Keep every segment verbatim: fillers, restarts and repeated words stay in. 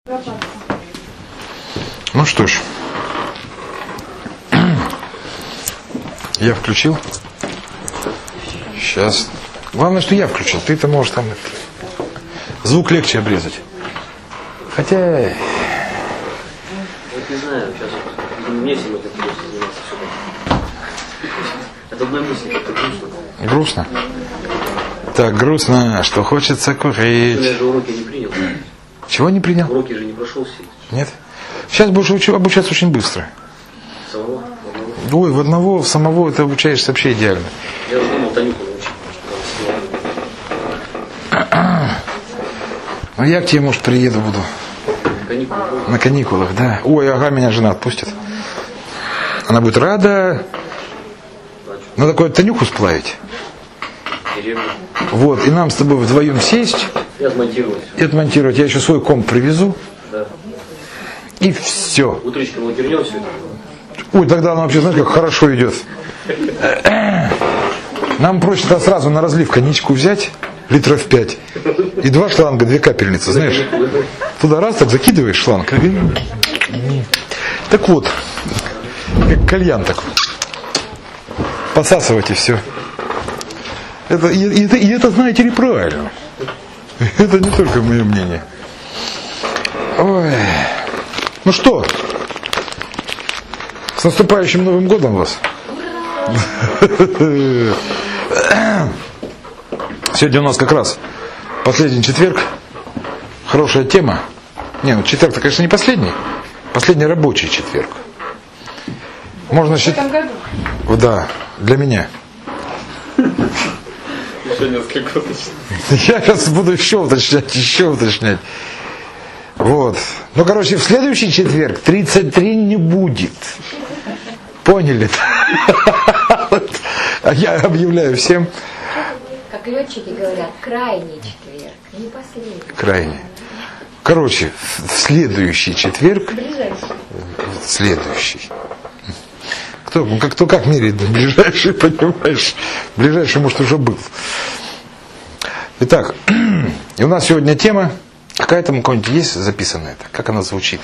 Ну что ж, я включил. Сейчас. Главное, что я включил. Ты-то можешь там звук легче обрезать. Хотя... Вот не знаю, сейчас мне сегодня придется заниматься сюда. Это одной мысли, как-то грустно. Грустно? Так, грустно, что хочется курить. Я же уроки не принял. Чего не принял? Уроки же не прошел все. Нет? Сейчас будешь учу- обучаться очень быстро. Самого? Ой, в одного, в самого ты обучаешься вообще идеально. Я уже думал Танюку научить. Ну я к тебе, может, приеду буду. Каникулы. На каникулах, да. Ой, ага, меня жена отпустит. Она будет рада. Надо такое Танюху сплавить. Деревню. Вот, и нам с тобой вдвоем сесть И отмонтировать. и отмонтировать. Я еще свой комп привезу. Да. И все. Утречком мы вернем все это. Ой, тогда она вообще, знаешь, как хорошо идет. Нам проще тогда сразу на разлив коньячку взять, литров пять, и два шланга, две капельницы, знаешь. Туда раз так закидываешь шланг. Так вот, как кальян такой. Посасывать и все. Это, и, и, это, и это, знаете ли, правильно. Это не только мое мнение. Ой. Ну что, с наступающим Новым годом вас. Сегодня у нас как раз последний четверг. Хорошая тема. Не, ну четверг-то, конечно, не последний. Последний рабочий четверг. Можно считать. Да, для меня. Еще несколько. Я сейчас буду еще уточнять, еще уточнять. Вот. Ну, короче, в следующий четверг тридцать три не будет. Поняли? А я объявляю всем. Как летчики говорят, крайний четверг, не последний. Крайний. Короче, в следующий четверг. Ближайший. Следующий. Кто, как, кто как меряет ближайший, понимаешь? Ближайший, может, уже был. Итак, и у нас сегодня тема. Какая там у кого-нибудь есть записанная? Как она звучит?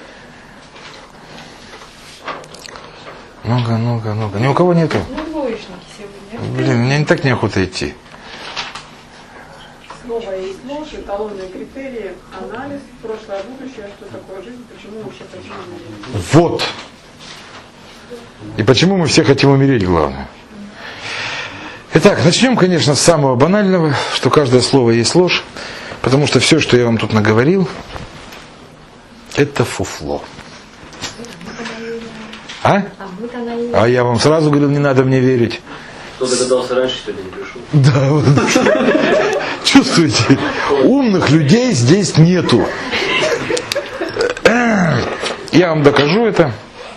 Ну-ка, ну-ка, ну-ка. Ни у кого нету? Ну, двоечники сегодня. Блин, мне не так неохота идти. Слово есть ложь, эталонные критерии, анализ, прошлое, будущее, что такое жизнь, почему мы вообще хотим умереть. Вот. И почему мы все хотим умереть, главное. Итак, начнем, конечно, с самого банального, что каждое слово есть ложь, потому что все, что я вам тут наговорил, это фуфло. А? А я вам сразу говорил, не надо мне верить. Кто догадался раньше, сегодня не пришел. Да, вот. Чувствуете? Умных людей здесь нету. Я вам докажу это.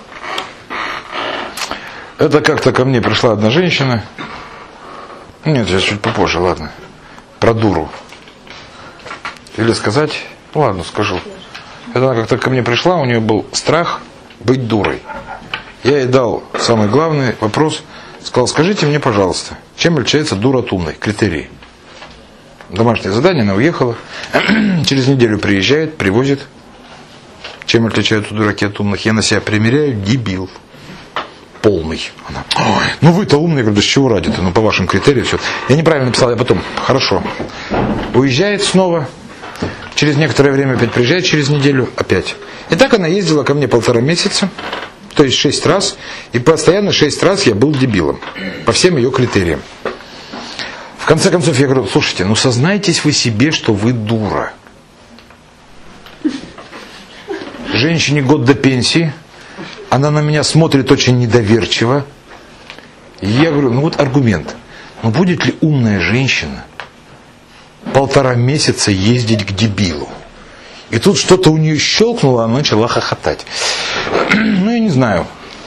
Это как-то ко мне пришла одна женщина. Нет, сейчас чуть попозже, ладно. Про дуру. Или сказать? Ладно, скажу. Это она как-то ко мне пришла, у нее был страх быть дурой. Я ей дал самый главный вопрос. Сказал, скажите мне, пожалуйста, чем отличается дура от умной? Критерии. Домашнее задание, она уехала. Через неделю приезжает, привозит. Чем отличаются дураки от умных? Я на себя примеряю, дебил. Полный. Она, ой, ну вы-то умный, говорю, да с чего ради-то? Ну по вашим критериям все. Я неправильно написал, я потом, хорошо. Уезжает снова. Через некоторое время опять приезжает, через неделю опять. И так она ездила ко мне полтора месяца. То есть шесть раз. И постоянно шесть раз я был дебилом. По всем ее критериям. В конце концов я говорю, слушайте, ну сознайтесь вы себе, что вы дура. Женщине год до пенсии. Она на меня смотрит очень недоверчиво. И я говорю, ну вот аргумент. Ну будет ли умная женщина полтора месяца ездить к дебилу? И тут что-то у нее щелкнуло, она начала хохотать. Ну, я не знаю.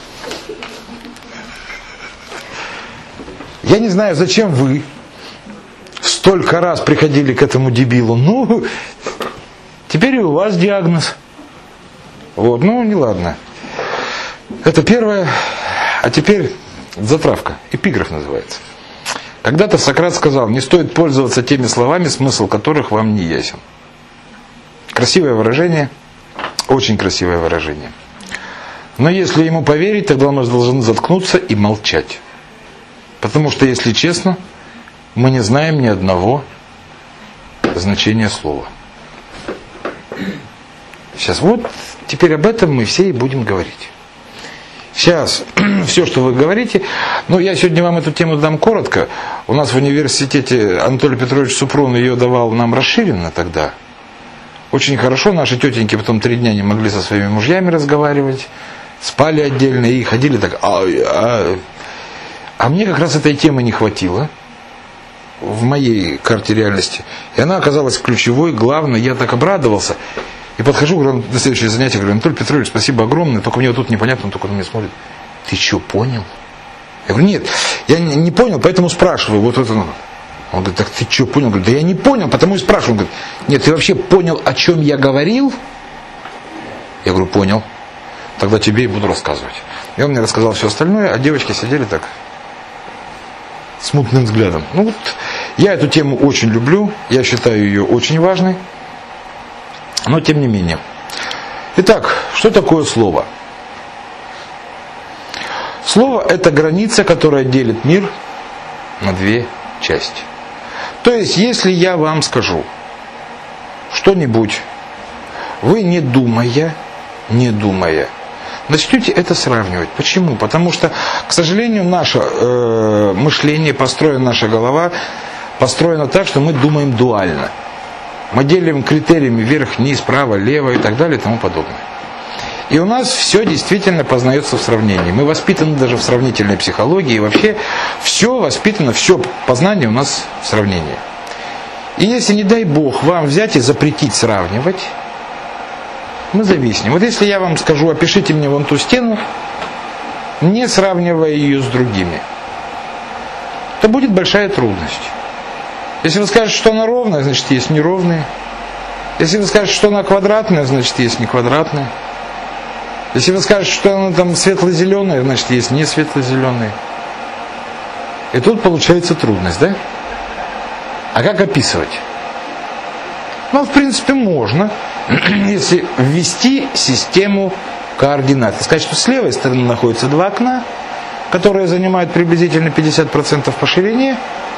Я не знаю, зачем вы столько раз приходили к этому дебилу. Ну, теперь и у вас диагноз. Вот, ну, не ладно. Это первое. А теперь затравка. Эпиграф называется. Когда-то Сократ сказал, не стоит пользоваться теми словами, смысл которых вам не ясен. Красивое выражение, Очень красивое выражение. Но если ему поверить, тогда мы должны заткнуться и молчать. Потому что, если честно, мы не знаем ни одного значения слова. Сейчас вот, теперь об этом мы все и будем говорить. Сейчас, все, что вы говорите, ну, я сегодня вам эту тему дам коротко. У нас в университете Анатолий Петрович Супрун ее давал нам расширенно тогда. Очень хорошо, наши тетеньки потом три дня не могли со своими мужьями разговаривать, спали отдельно и ходили так. А, а, а мне как раз этой темы не хватило в моей карте реальности. И она оказалась ключевой, главной, я так обрадовался. И подхожу, говорю, на следующее занятие, говорю: Анатолий Петрович, спасибо огромное, только мне вот тут непонятно, он только на меня смотрит. Ты что, понял? Я говорю: нет, я не, не понял, поэтому спрашиваю. Вот это. Он говорит: так ты что, понял? Говорю: да я не понял, потому и спрашиваю. Он говорит: нет, ты вообще понял, о чем я говорил? Я говорю: понял. Тогда тебе и буду рассказывать. И он мне рассказал все остальное, а девочки сидели так, с мутным взглядом. Ну вот, я эту тему очень люблю, я считаю ее очень важной. Но тем не менее. Итак, что такое слово? Слово – это граница, которая делит мир на две части. То есть, если я вам скажу что-нибудь, вы не думая, не думая, начнете это сравнивать. Почему? Потому что, к сожалению, наше э, мышление построено, наша голова построена так, что мы думаем дуально. Мы делим критериями вверх, вниз, право, лево и так далее и тому подобное. И у нас все действительно познается в сравнении. Мы воспитаны даже в сравнительной психологии. И вообще все воспитано, все познание у нас в сравнении. И если, не дай Бог, вам взять и запретить сравнивать, мы зависнем. Вот если я вам скажу: опишите мне вон ту стену, не сравнивая ее с другими, то будет большая трудность. Если вы скажете, что она ровная, значит, есть неровные. Если вы скажете, что она квадратная, значит, есть не квадратная. Если вы скажете, что она там светло-зеленая, значит, есть не светло-зеленые. И тут получается трудность, да? А как описывать? Ну, в принципе, можно, если ввести систему координат. Сказать, что с левой стороны находятся два окна, которые занимают приблизительно пятьдесят процентов по ширине.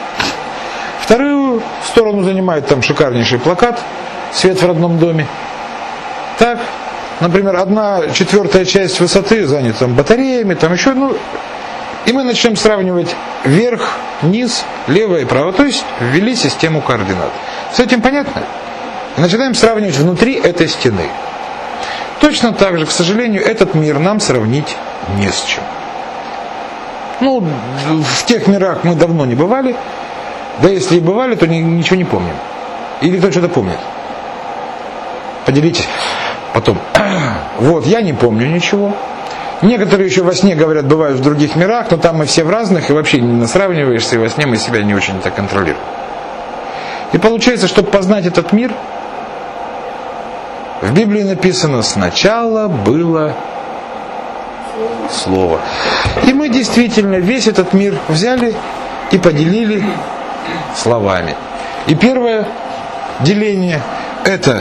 Вторую сторону занимает там шикарнейший плакат «Свет в родном доме». Так, например, одна четвертая часть высоты занята там батареями, там еще, ну, и мы начнем сравнивать вверх, низ, лево и право, то есть ввели систему координат. С этим понятно? И начинаем сравнивать внутри этой стены. Точно так же, к сожалению, этот мир нам сравнить не с чем. Ну, в тех мирах мы давно не бывали. Да если и бывали, то ни, ничего не помним. Или кто что-то помнит. Поделитесь потом. Вот, я не помню ничего. Некоторые еще во сне говорят, бывают в других мирах, но там мы все в разных, и вообще не сравниваешься, и во сне мы себя не очень так контролируем. И получается, чтобы познать этот мир, в Библии написано: сначала было Слово. И мы действительно весь этот мир взяли и поделили словами. И первое деление – это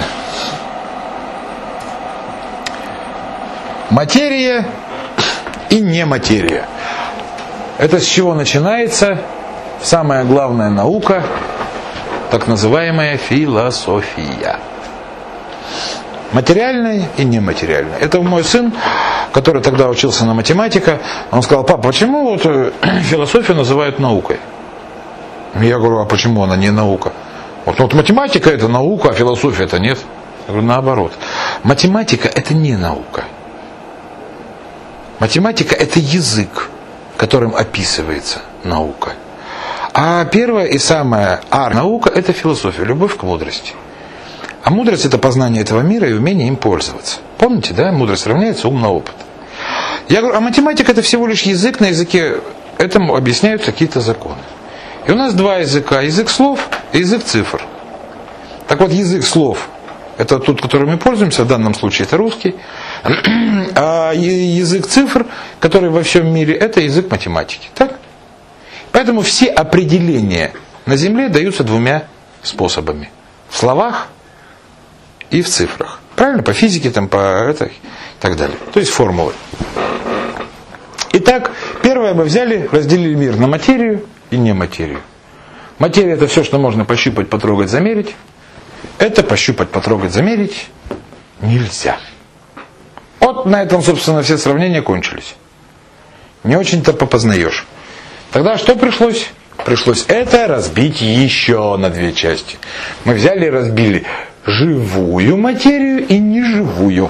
материя и нематерия. Это с чего начинается самая главная наука, так называемая философия. Материальное и нематериальное. Это мой сын, который тогда учился на математика, он сказал: папа, почему вот философию называют наукой? Я говорю: а почему она не наука? Вот, вот математика это наука, а философия это нет. Я говорю: наоборот. Математика это не наука. Математика это язык, которым описывается наука. А первая и самая ар-наука это философия, любовь к мудрости. А мудрость это познание этого мира и умение им пользоваться. Помните, да? Мудрость равняется ум на опыт. Я говорю: а математика это всего лишь язык, на языке этому объясняются какие-то законы. И у нас два языка: язык слов и язык цифр. Так вот, язык слов это тот, которым мы пользуемся, в данном случае это русский. А язык цифр, который во всем мире, это язык математики. Так? Поэтому все определения на Земле даются двумя способами: в словах и в цифрах. Правильно? По физике, там, по этой, и так далее. То есть формулы. Итак, первое мы взяли, разделили мир на материю и нематерию. Материя — это все, что можно пощупать, потрогать, замерить. Это пощупать, потрогать, замерить нельзя. Вот на этом, собственно, все сравнения кончились. Не очень-то попознаешь. Тогда что пришлось? Пришлось это разбить еще на две части. Мы взяли и разбили живую материю и неживую.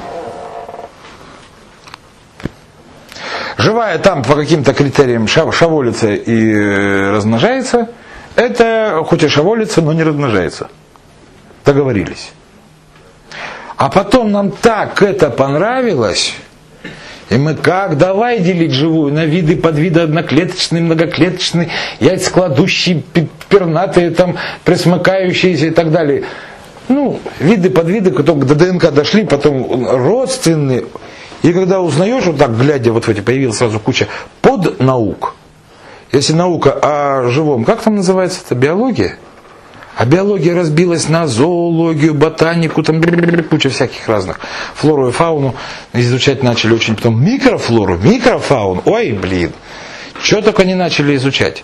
Живая там по каким-то критериям шаволится и размножается. Это хоть и шаволится, но не размножается. Договорились. А потом нам так это понравилось, и мы как давай делить живую на виды, подвиды, одноклеточные, многоклеточные, яйцекладущие, пернатые, там, пресмыкающиеся и так далее. Ну, виды, подвиды, потом до ДНК дошли, потом родственные. И когда узнаешь, вот так глядя вот в эти, появилась сразу куча поднаук. Если наука о живом, как там называется это, биология? А биология разбилась на зоологию, ботанику, там куча всяких разных. Флору и фауну изучать начали очень. Потом микрофлору, микрофауну. Ой, блин. Что только не начали изучать.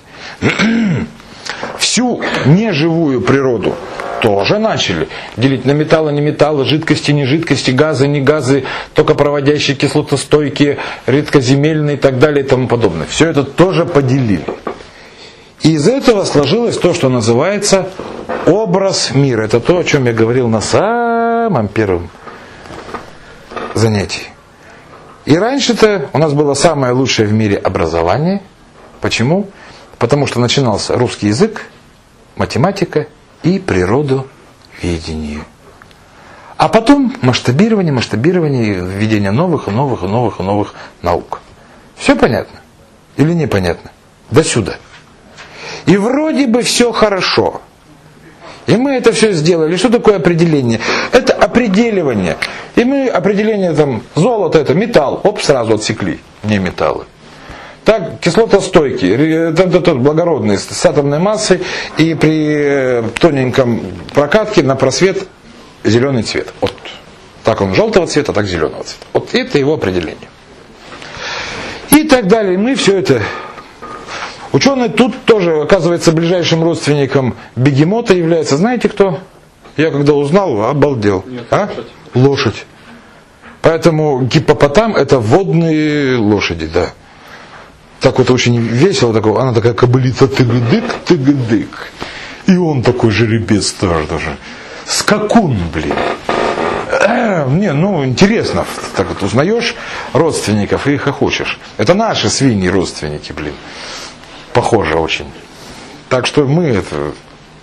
Всю неживую природу тоже начали делить на металлы, не металлы, жидкости, не жидкости, газы, не газы, токопроводящие, кислотостойкие, редкоземельные и так далее и тому подобное. Все это тоже поделили. И из этого сложилось то, что называется образ мира. Это то, о чем я говорил на самом первом занятии. И раньше-то у нас было самое лучшее в мире образование. Почему? Потому что начинался русский язык, математика и природоведение. А потом масштабирование, масштабирование, введение новых и новых и новых и новых наук. Все понятно? Или непонятно? До сюда. И вроде бы все хорошо. И мы это все сделали. Что такое определение? Это определивание. И мы определение там, золото это металл, оп, сразу отсекли, не металлы. Так, кислотостойкий, тот, тот благородный, с атомной массой и при тоненьком прокатке на просвет зеленый цвет. Вот так он желтого цвета, так зеленого цвета. Вот это его определение. И так далее. Мы все это... Ученый тут тоже, оказывается, ближайшим родственником бегемота является. Знаете кто? Я когда узнал, обалдел. Нет, а? лошадь. Лошадь. Поэтому гиппопотам это водные лошади, да. Так вот очень весело, такой, она такая кобылица тыгдык, тыгдык. И он такой жеребец тоже, тоже. Скакун, блин. Э, не, ну интересно, так вот узнаешь родственников и их хохочешь. Это наши свиньи родственники, блин. Похоже очень. Так что мы это...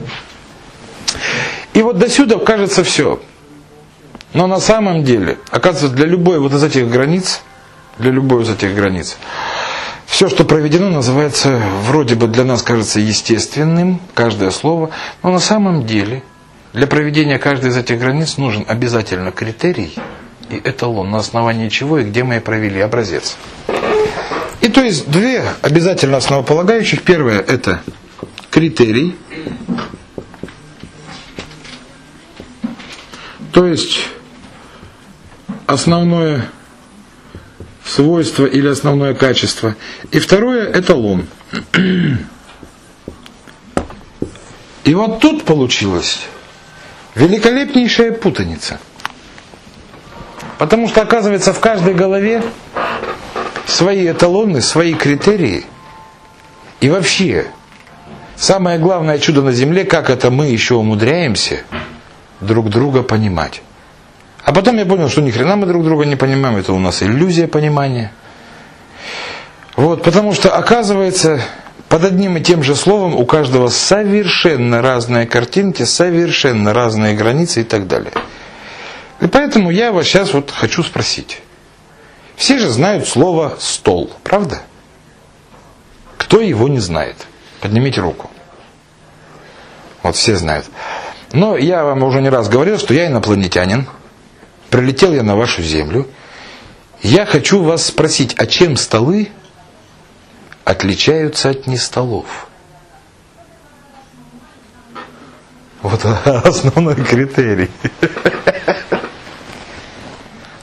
И вот до сюда кажется все. Но на самом деле, оказывается, для любой вот из этих границ, для любой из этих границ, все, что проведено, называется, вроде бы для нас кажется естественным, каждое слово, но на самом деле для проведения каждой из этих границ нужен обязательно критерий и эталон, на основании чего и где мы и провели образец. И то есть две обязательно основополагающих. Первое это критерий. То есть основное свойство или основное качество. И второе эталон. И вот тут получилась великолепнейшая путаница. Потому что, оказывается, в каждой голове свои эталоны, свои критерии. И вообще, самое главное чудо на земле, как это мы еще умудряемся друг друга понимать. А потом я понял, что ни хрена мы друг друга не понимаем, это у нас иллюзия понимания. Вот, потому что, оказывается, под одним и тем же словом у каждого совершенно разные картинки, совершенно разные границы и так далее. И поэтому я вас сейчас вот хочу спросить. Все же знают слово «стол», правда? Кто его не знает? Поднимите руку. Вот все знают. Но я вам уже не раз говорил, что я инопланетянин. Прилетел я на вашу землю. Я хочу вас спросить, а чем столы отличаются от нестолов? Вот основной критерий.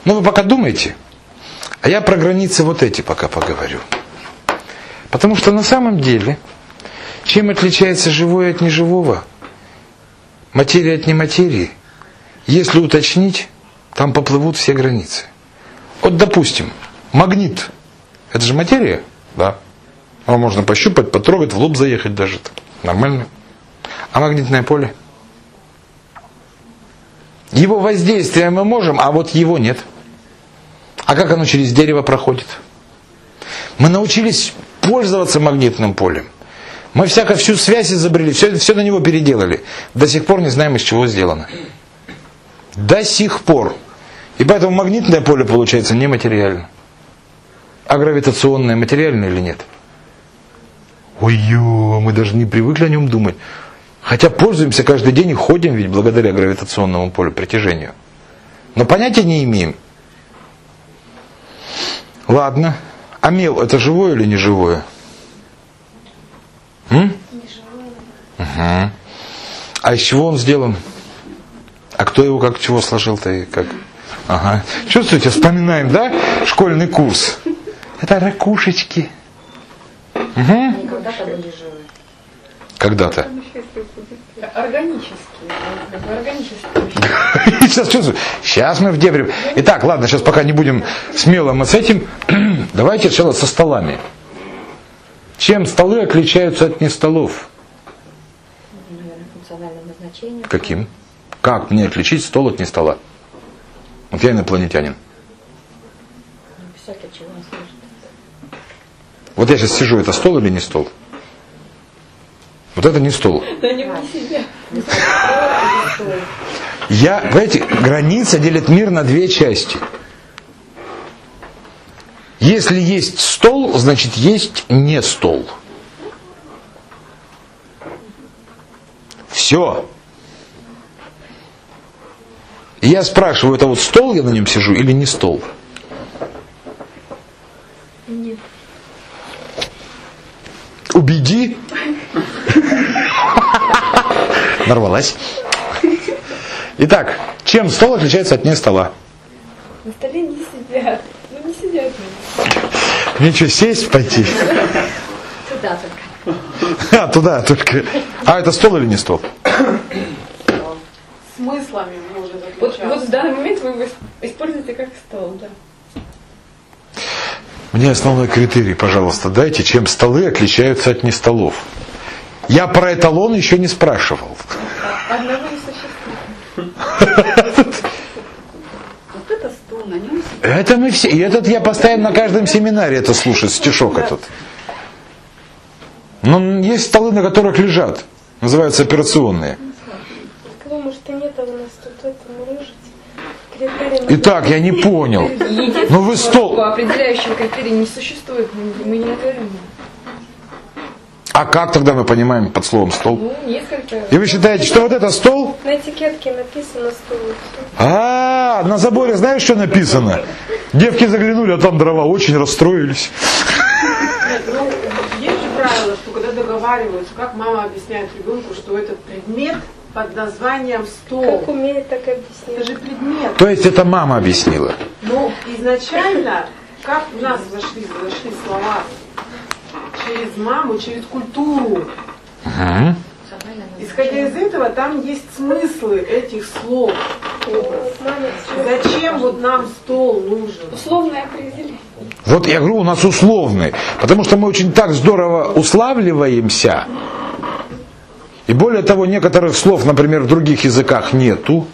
Ну, вы пока думайте, а я про границы вот эти пока поговорю. Потому что на самом деле, чем отличается живое от неживого, материя от нематерии, если уточнить, там поплывут все границы. Вот, допустим, магнит. Это же материя? Да. Его можно пощупать, потрогать, в лоб заехать даже. Нормально. А магнитное поле? Его воздействие мы можем, а вот его нет. А как оно через дерево проходит? Мы научились пользоваться магнитным полем. Мы всяко всю связь изобрели, все, все на него переделали. До сих пор не знаем, из чего сделано. До сих пор. И поэтому магнитное поле получается нематериально. А гравитационное материально или нет? Ой-ё, мы даже не привыкли о нем думать. Хотя пользуемся каждый день и ходим ведь благодаря гравитационному полю притяжению. Но понятия не имеем. Ладно. А мел это живое или не живое? М? Не живое. Угу. А из чего он сделан? А кто его как чего сложил-то и как? Ага. Чувствуете, вспоминаем, да? Школьный курс. Это ракушечки. Угу. Они когда-то были живы. Когда-то. Органические. Как бы органические. Сейчас чувствую. Сейчас мы в дебри. Итак, ладно, сейчас пока не будем смело мы с этим. Давайте сначала со столами. Чем столы отличаются от нестолов? Наверное, функциональное назначение. Каким? Как мне отличить стол от нестола? Вот я инопланетянин. Ну, всякое, чего он служит. Вот я сейчас сижу, это стол или не стол? Вот это не стол. Да не в себя. Я, понимаете, граница делит мир на две части. Если есть стол, значит есть не стол. Все. И я спрашиваю, это вот стол, я на нем сижу, или не стол? Нет. Убеди. Нарвалась. Итак, чем стол отличается от не стола? На столе не сидят. Ну не сидят. Мне что, сесть пойти? Туда только. А, туда только. А это стол или не стол? Смыслами может Вот, отличаться. вот в данный момент вы его используете как стол, да. Мне основной критерий, пожалуйста, дайте, чем столы отличаются от нестолов. Я про эталон еще не спрашивал. Одного не существует. Вот это стол, на нем сидят. Это мы все. И этот я постоянно на каждом семинаре это слушаю, стишок этот. Но есть столы, на которых лежат. Называются операционные. Сказал, может, и нет, а у нас тут это мурыжить. Критерий. Итак, я не понял. Ну вы стол. Определяющего критерия не существует, мы, мы не говорим. А как тогда мы понимаем под словом стол? Ну, несколько. И вы считаете, что вот это стол? На этикетке написано стол. и всё. А, на заборе знаешь, что написано? Девки заглянули, а там дрова, очень расстроились. Ну, есть же правило, что когда договариваются, как мама объясняет ребенку, что этот предмет под названием стол. Как умеет, так и Это объясняет. же предмет. То есть это мама объяснила. Но изначально, как в нас вошли, вошли слова через маму, через культуру. Угу. Исходя из этого, там есть смыслы этих слов. Вот, маме всё. Зачем вот нам стол нужен? Условное определение. Вот я говорю, у нас условный. Потому что мы очень так здорово уславливаемся. И более того, некоторых слов, например, в других языках нету.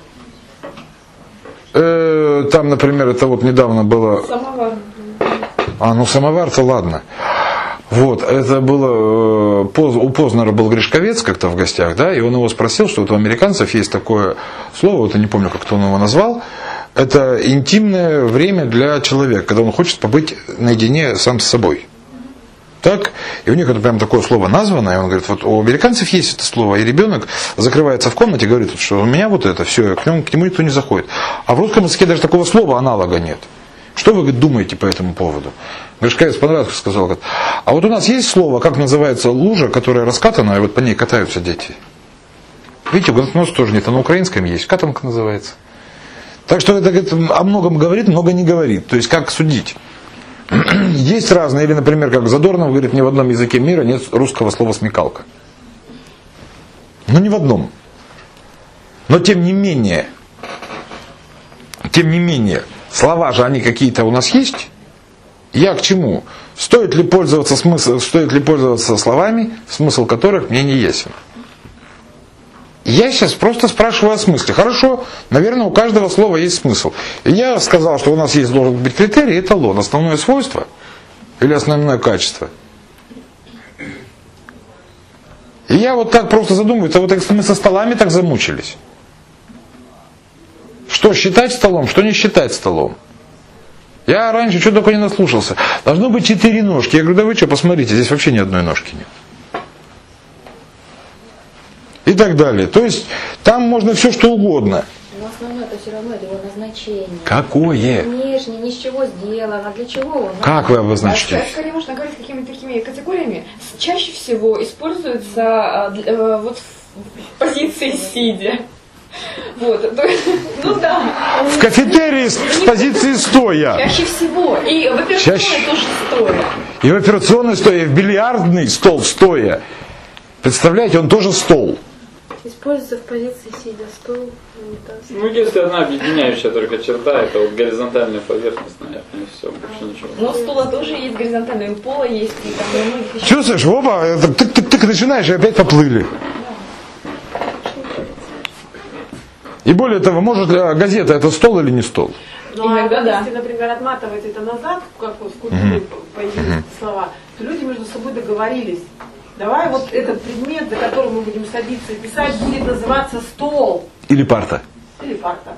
Э, там, например, это вот недавно было... Самовар. А, ну самовар-то ладно. Вот, это было, э, Поз, у Познера был Гришковец как-то в гостях, да, и он его спросил, что вот у американцев есть такое слово, вот я не помню, как он его назвал, это интимное время для человека, когда он хочет побыть наедине сам с собой. Так? И у них это прям такое слово названо, и он говорит, вот у американцев есть это слово, и ребенок закрывается в комнате и говорит, что у меня вот это, все, к нему, к нему никто не заходит. А в русском языке даже такого слова аналога нет. Что вы думаете по этому поводу? Гришковец понравился, сказал, говорит, а вот у нас есть слово, как называется лужа, которая раскатана, и вот по ней катаются дети. Видите, у нас тоже нет, а на украинском есть, катанка называется. Так что это, это о многом говорит, много не говорит. То есть как судить? Есть разные, или, например, как Задорнов говорит, ни в одном языке мира нет русского слова смекалка. Ну ни в одном. Но тем не менее, тем не менее, слова же они какие-то у нас есть. Я к чему? Стоит ли пользоваться смысл, стоит ли пользоваться словами, смысл которых мне не ясен? Я сейчас просто спрашиваю о смысле. Хорошо, наверное, у каждого слова есть смысл. И я сказал, что у нас есть должен быть критерий, эталон, основное свойство или основное качество. И я вот так просто задумываюсь, а вот мы со столами так замучились. Что считать столом, что не считать столом. Я раньше что только не наслушался. Должно быть четыре ножки. Я говорю, да вы что, посмотрите, здесь вообще ни одной ножки нет. И так далее. То есть там можно все что угодно. Но основное это все равно его назначение. Какое? Внешне, ни с чего сделано. Для чего он? Как вы обозначите? А скорее можно говорить какими-то такими категориями. Чаще всего используется а, э, вот в позиции сидя. Вот, то, ну да. В кафетерии с позиции стоя. Чаще всего. И в операционной Чаще... тоже стоя. И в операционной стоя, и в бильярдный стол стоя. Представляете, он тоже стол. Используется в позиции сидя, стол, унитаз. Ну, если одна объединяющая только черта, это вот горизонтальная поверхность, наверное, и все, больше ничего. Но у стула тоже есть горизонтальная, у пола есть, и там у многих еще. Чувствуешь, оба, тык-тык-тык начинаешь, и опять поплыли. И более того, может ли газета это стол или не стол? Ну, иногда а да. если, например, отматывать это назад, как вот в культуре Мгм. появились Мгм. эти слова, то люди между собой договорились. Давай вот этот предмет, за которым мы будем садиться и писать, будет называться стол Или парта? или парта.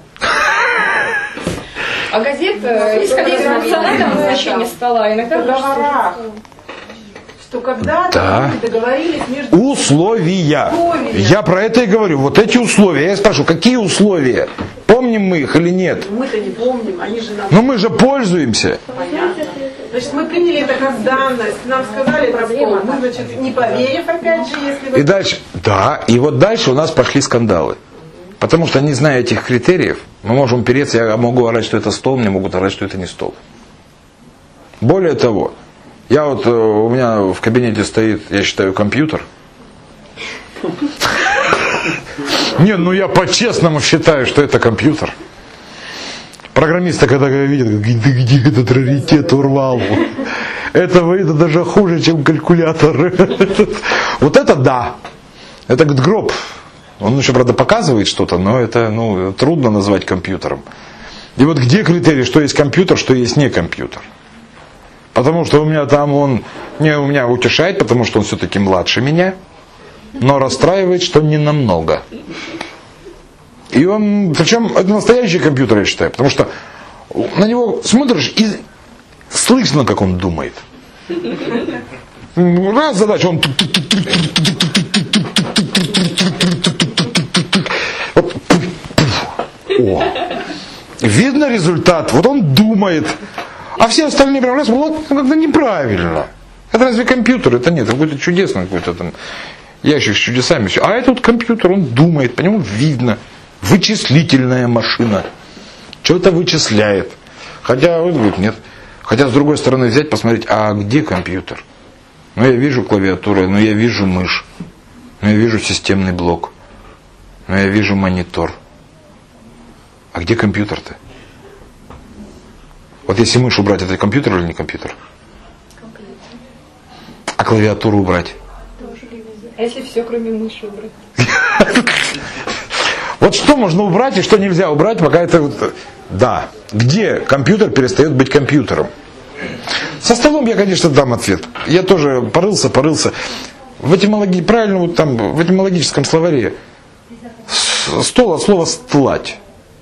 А газета, исходя из функционального назначения стола, иногда В договорах, что когда-то Да. люди договорились между Условия. Условия. Я про это и говорю. Вот эти условия. Я спрашиваю, какие условия? Помним мы их или нет? Мы-то не помним, они же нам Но мы же пользуемся. понятно. Значит, мы приняли это как данность, нам сказали про стол. Мы, значит, не поверив, опять же, если вы... И дальше, да, и вот дальше у нас пошли скандалы. Потому что, не зная этих критериев, мы можем упереться, я могу орать, что это стол, мне могут орать, что это не стол. Более того, я вот, э, у меня в кабинете стоит, я считаю, компьютер. Не, ну я по-честному считаю, что это компьютер. Программисты, когда видят, где, где этот раритет урвал. Это выйдет даже хуже, чем калькулятор. Вот это да. Это гроб. Он еще, правда, показывает что-то, но это ну, трудно назвать компьютером. И вот где критерий, что есть компьютер, что есть не компьютер? Потому что у меня там он, не у меня утешает, потому что он все-таки младше меня, но расстраивает, что не намного. И он, причем это настоящий компьютер, я считаю, потому что на него смотришь и слышно, как он думает. Раз задача, он... Вот. О. Видно результат, вот он думает. А все остальные прям раз, вот как-то неправильно. Это разве компьютер? Это нет, это какой-то чудесный какой-то там ящик с чудесами. А этот компьютер, он думает, по нему видно. Вычислительная машина. Что-то вычисляет. Хотя, он говорит, нет. Хотя, с другой стороны, взять, посмотреть, а где компьютер? Ну, я вижу клавиатуру, но я вижу мышь. Но я вижу системный блок. Но я вижу монитор. А где компьютер-то? Вот если мышь убрать, это компьютер или не компьютер? Компьютер. А клавиатуру убрать? А если все, кроме мыши убрать? Вот что можно убрать и что нельзя убрать, пока это... вот, да. Где компьютер перестает быть компьютером? Со столом я, конечно, дам ответ. Я тоже порылся, порылся. В этимологии, правильно, вот там, в этимологическом словаре стол от слова стлать.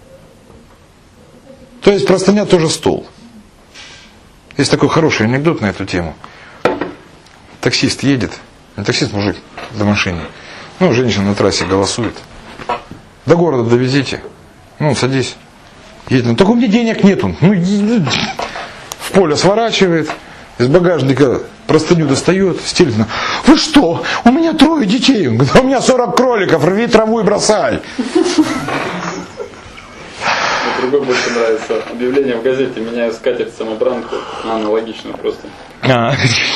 То есть простыня тоже стол. Есть такой хороший анекдот на эту тему. Таксист едет, не таксист, мужик, в машине. Ну, женщина на трассе голосует. До города довезите. Ну, садись. Едет. Ну, только у меня денег нету. Ну, в поле сворачивает, из багажника простыню достает, стелит. Вы что? У меня трое детей. Он говорит, у меня сорок кроликов, рви траву и бросай. другой больше нравится. Объявление в газете, меняю скатерть-самобранку. Аналогично просто. А.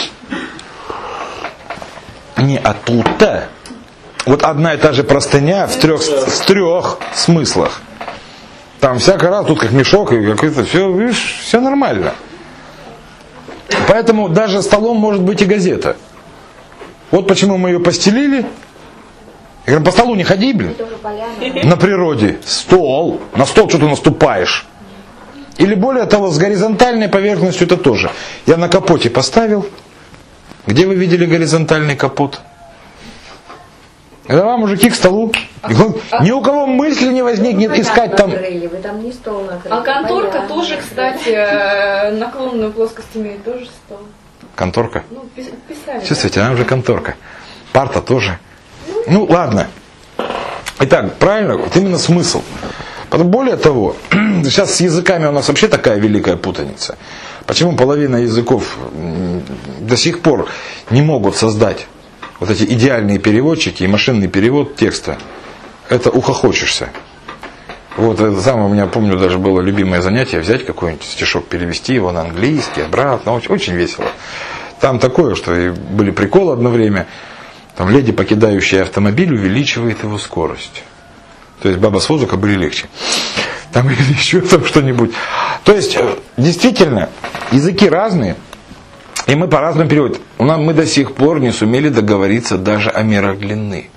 Не, а тут-то вот одна и та же простыня в трех, в трех смыслах. Там всякий раз, тут как мешок, и какой-то, все, видишь, все нормально. Поэтому даже столом может быть и газета. Вот почему мы ее постелили. Я говорю, по столу не ходи, блин. На природе. Стол. На стол что ты наступаешь. Или более того, с горизонтальной поверхностью это тоже. Я на капоте поставил. Где вы видели горизонтальный капот? Давай, мужики, к столу. Ни у кого мысли не возникнет искать там. Вы там не стол накрыли. А конторка тоже, кстати, наклонную плоскость имеет, тоже стол. Конторка? Ну, писали. Чувствуете, она уже конторка. Парта тоже. Ну, ладно. Итак, правильно, вот именно смысл. Потом, более того, сейчас с языками у нас вообще такая великая путаница. Почему половина языков до сих пор не могут создать вот эти идеальные переводчики и машинный перевод текста? Это ухохочешься. Вот это самое, у меня, помню, даже было любимое занятие, взять какой-нибудь стишок, перевести его на английский, обратно, очень, очень весело. Там такое, что и были приколы одно время, там леди, покидающая автомобиль, увеличивает его скорость. То есть баба с воздуха были легче. Там или еще там что-нибудь. То есть, действительно, языки разные, и мы по-разному переводим. У нас мы до сих пор не сумели договориться даже о мерах длины.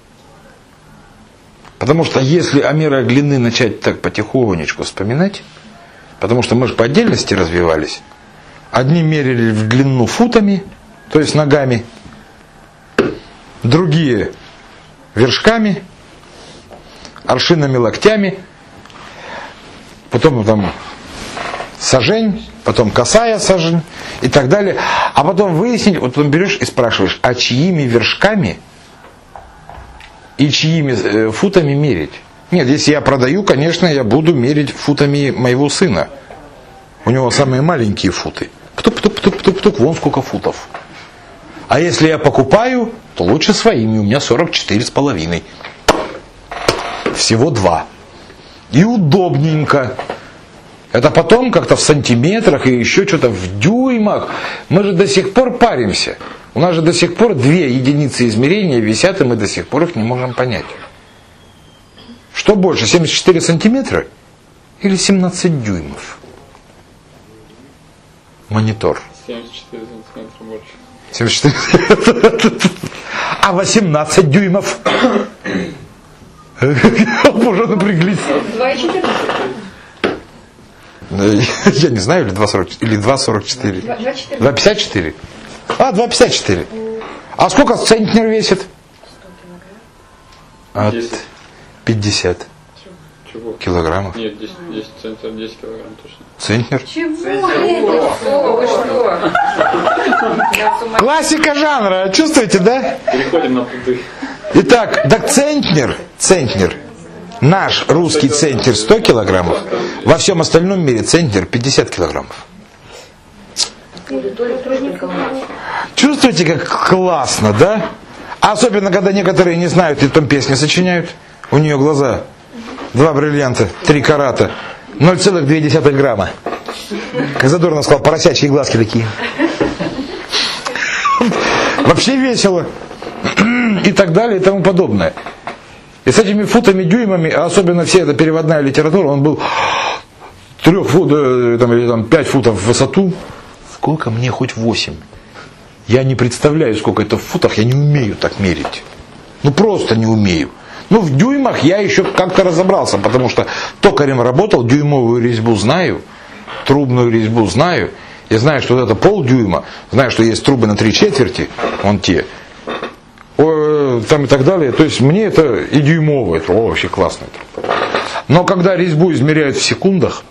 Потому что если о мерах длины начать так потихонечку вспоминать, потому что мы же по отдельности развивались, одни мерили в длину футами, то есть ногами, другие вершками, аршинами, локтями, потом там сажень, потом косая сажень и так далее. А потом выяснить, вот потом берешь и спрашиваешь, а чьими вершками и чьими э, футами мерить? Нет, если я продаю, конечно, я буду мерить футами моего сына. У него самые маленькие футы. Птук-птук-птук-птук, вон сколько футов. А если я покупаю, то лучше своими. У меня сорок четыре с половиной. Всего два. И удобненько. Это потом как-то в сантиметрах и еще что-то в дюймах. Мы же до сих пор паримся. У нас же до сих пор две единицы измерения висят, и мы до сих пор их не можем понять. Что больше, семьдесят четыре сантиметра или семнадцать дюймов? Монитор. семьдесят четыре сантиметра больше. семьдесят четыре. А восемнадцать дюймов? Боже, напряглись. два и четырнадцать. Я не знаю, или два сорок или два сорок четыре. два пятьдесят четыре. А, два пятьдесят четыре. А сколько центнер весит? От пятьдесят Чего? килограммов. Нет, десять, десять центнер, десять килограмм точно. Центнер. Чего? Что? Вы что? Классика жанра, чувствуете, да? Переходим на путы. Итак, так центнер, центнер. Наш русский центнер сто килограммов. Во всем остальном мире центнер пятьдесят килограммов. Чувствуете, как классно, да? Особенно, когда некоторые не знают и там песни сочиняют. У нее глаза два бриллианта, три карата, ноль целых две десятых грамма. Как Задорнов сказал, поросячьи глазки такие. Вообще весело. И так далее, и тому подобное. И с этими футами, дюймами, а особенно вся эта переводная литература, он был трех фут, там, или там пять футов в высоту. Сколько мне хоть восемь? Я не представляю, сколько это в футах, я не умею так мерить. Ну просто не умею. Ну в дюймах я еще как-то разобрался, потому что токарем работал, дюймовую резьбу знаю, трубную резьбу знаю. Я знаю, что вот это полдюйма, знаю, что есть трубы на три четверти, вон те. О, там и так далее. То есть мне это и дюймовое, это о, вообще классно. Это. Но когда резьбу измеряют в секундах,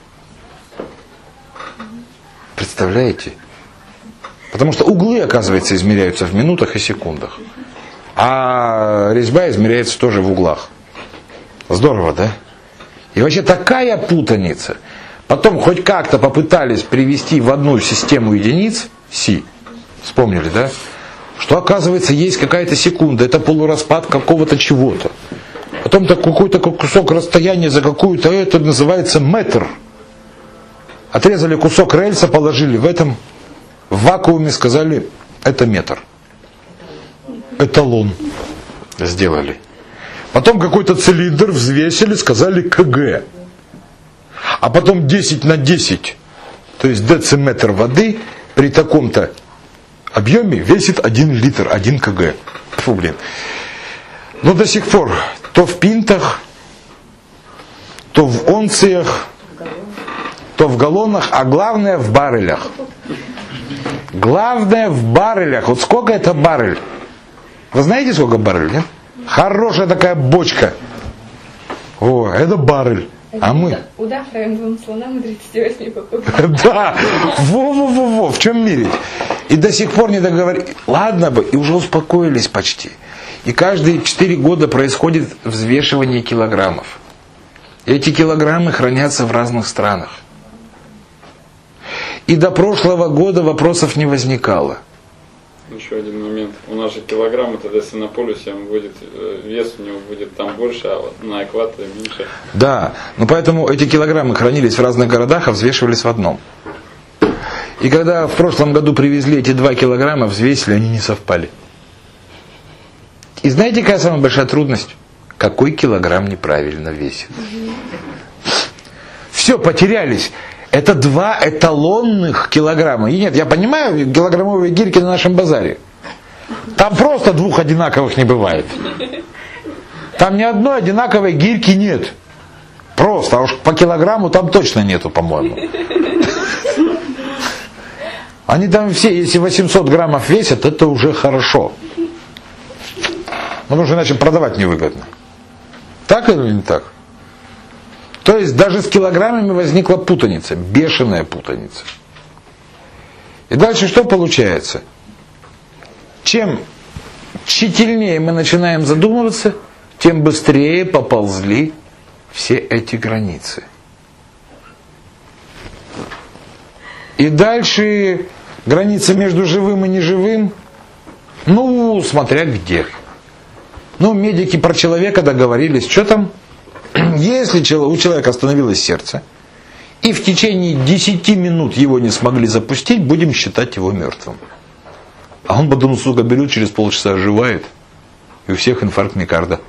представляете? Потому что углы, оказывается, измеряются в минутах и секундах. А резьба измеряется тоже в углах. Здорово, да? И вообще такая путаница. Потом хоть как-то попытались привести в одну систему единиц, си, вспомнили, да? Что, оказывается, есть какая-то секунда, это полураспад какого-то чего-то. Потом так какой-то кусок расстояния за какую-то, это называется метр. Отрезали кусок рельса, положили в этом, в вакууме, сказали, это метр. Эталон сделали. Потом какой-то цилиндр взвесили, сказали кг. А потом десять на десять, то есть дециметр воды при таком-то объеме весит один литр, один кг. Фу, блин. Но до сих пор то в пинтах, то в онциях, то в галлонах, а главное в баррелях. Главное в баррелях. Вот сколько это баррель? Вы знаете, сколько баррель, нет? Хорошая такая бочка. О, это баррель. А мы... Удав равен двум слонам и тридцати восьми попугам. Да, во-во-во-во, в чем мерить? И до сих пор не договорились. Ладно бы, и уже успокоились почти. И каждые четыре года происходит взвешивание килограммов. Эти килограммы хранятся в разных странах. И до прошлого года вопросов не возникало. Еще один момент. У нас же килограммы, тогда если на полюсе он будет, вес у него будет там больше, а вот на экваторе меньше. Да, но поэтому эти килограммы хранились в разных городах, а взвешивались в одном. И когда в прошлом году привезли эти два килограмма, взвесили, они не совпали. И знаете, какая самая большая трудность? Какой килограмм неправильно весит? Все, потерялись. Это два эталонных килограмма. И нет, я понимаю, килограммовые гирьки на нашем базаре. Там просто двух одинаковых не бывает. Там ни одной одинаковой гирьки нет. Просто, а уж по килограмму там точно нету, по-моему. Они там все, если восемьсот граммов весят, это уже хорошо. Потому что иначе продавать невыгодно. Так или не так? То есть даже с килограммами возникла путаница, бешеная путаница. И дальше что получается? Чем тщательнее мы начинаем задумываться, тем быстрее поползли все эти границы. И дальше граница между живым и неживым, ну, смотря где. Ну, медики про человека договорились, что там? Если у человека остановилось сердце, и в течение десяти минут его не смогли запустить, будем считать его мертвым. А он потом, сука, берет, через полчаса оживает, и у всех инфаркт миокарда.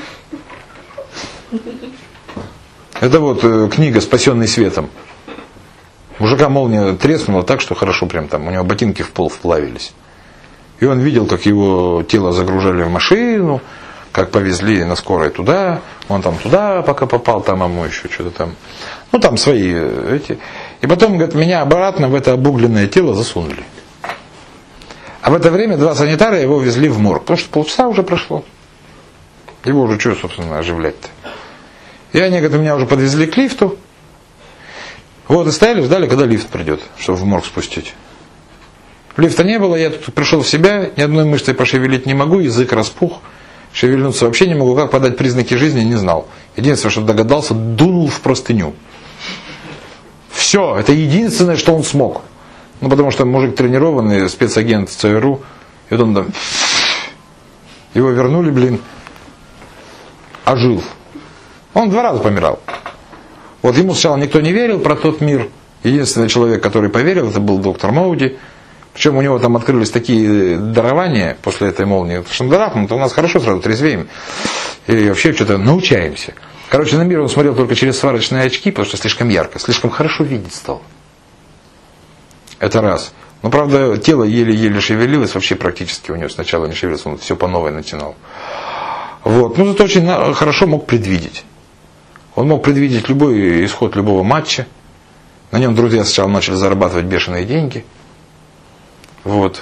Это вот э, книга «Спасенный светом». Мужика молния треснула так, что хорошо прям там, у него ботинки в пол вплавились. И он видел, как его тело загружали в машину, как повезли на скорой туда, он там туда пока попал, там ему еще что-то там. Ну там свои эти. И потом, говорит, меня обратно в это обугленное тело засунули. А в это время два санитара его везли в морг, потому что полчаса уже прошло. Его уже что, собственно, оживлять-то? И они, говорят, меня уже подвезли к лифту. Вот и стояли, ждали, когда лифт придет, чтобы в морг спустить. Лифта не было, я тут пришел в себя, ни одной мышцей пошевелить не могу, язык распух. Шевельнуться вообще не могу, как подать признаки жизни, не знал. Единственное, что догадался, дунул в простыню. Все, это единственное, что он смог. Ну, потому что мужик тренированный, спецагент ЦРУ, и вот он там... Его вернули, блин, ожил. Он два раза помирал. Вот ему сначала никто не верил про тот мир. Единственный человек, который поверил, это был доктор Моуди. Причем у него там открылись такие дарования после этой молнии. Шандарахнут, у нас хорошо сразу трезвеем. И вообще что-то научаемся. Короче, на мир он смотрел только через сварочные очки, потому что слишком ярко, слишком хорошо видеть стал. Это раз. Но, правда, тело еле-еле шевелилось, вообще практически у него сначала не шевелилось, он все по новой начинал. Вот. Но зато очень хорошо мог предвидеть. Он мог предвидеть любой исход любого матча. На нем друзья сначала начали зарабатывать бешеные деньги. Вот.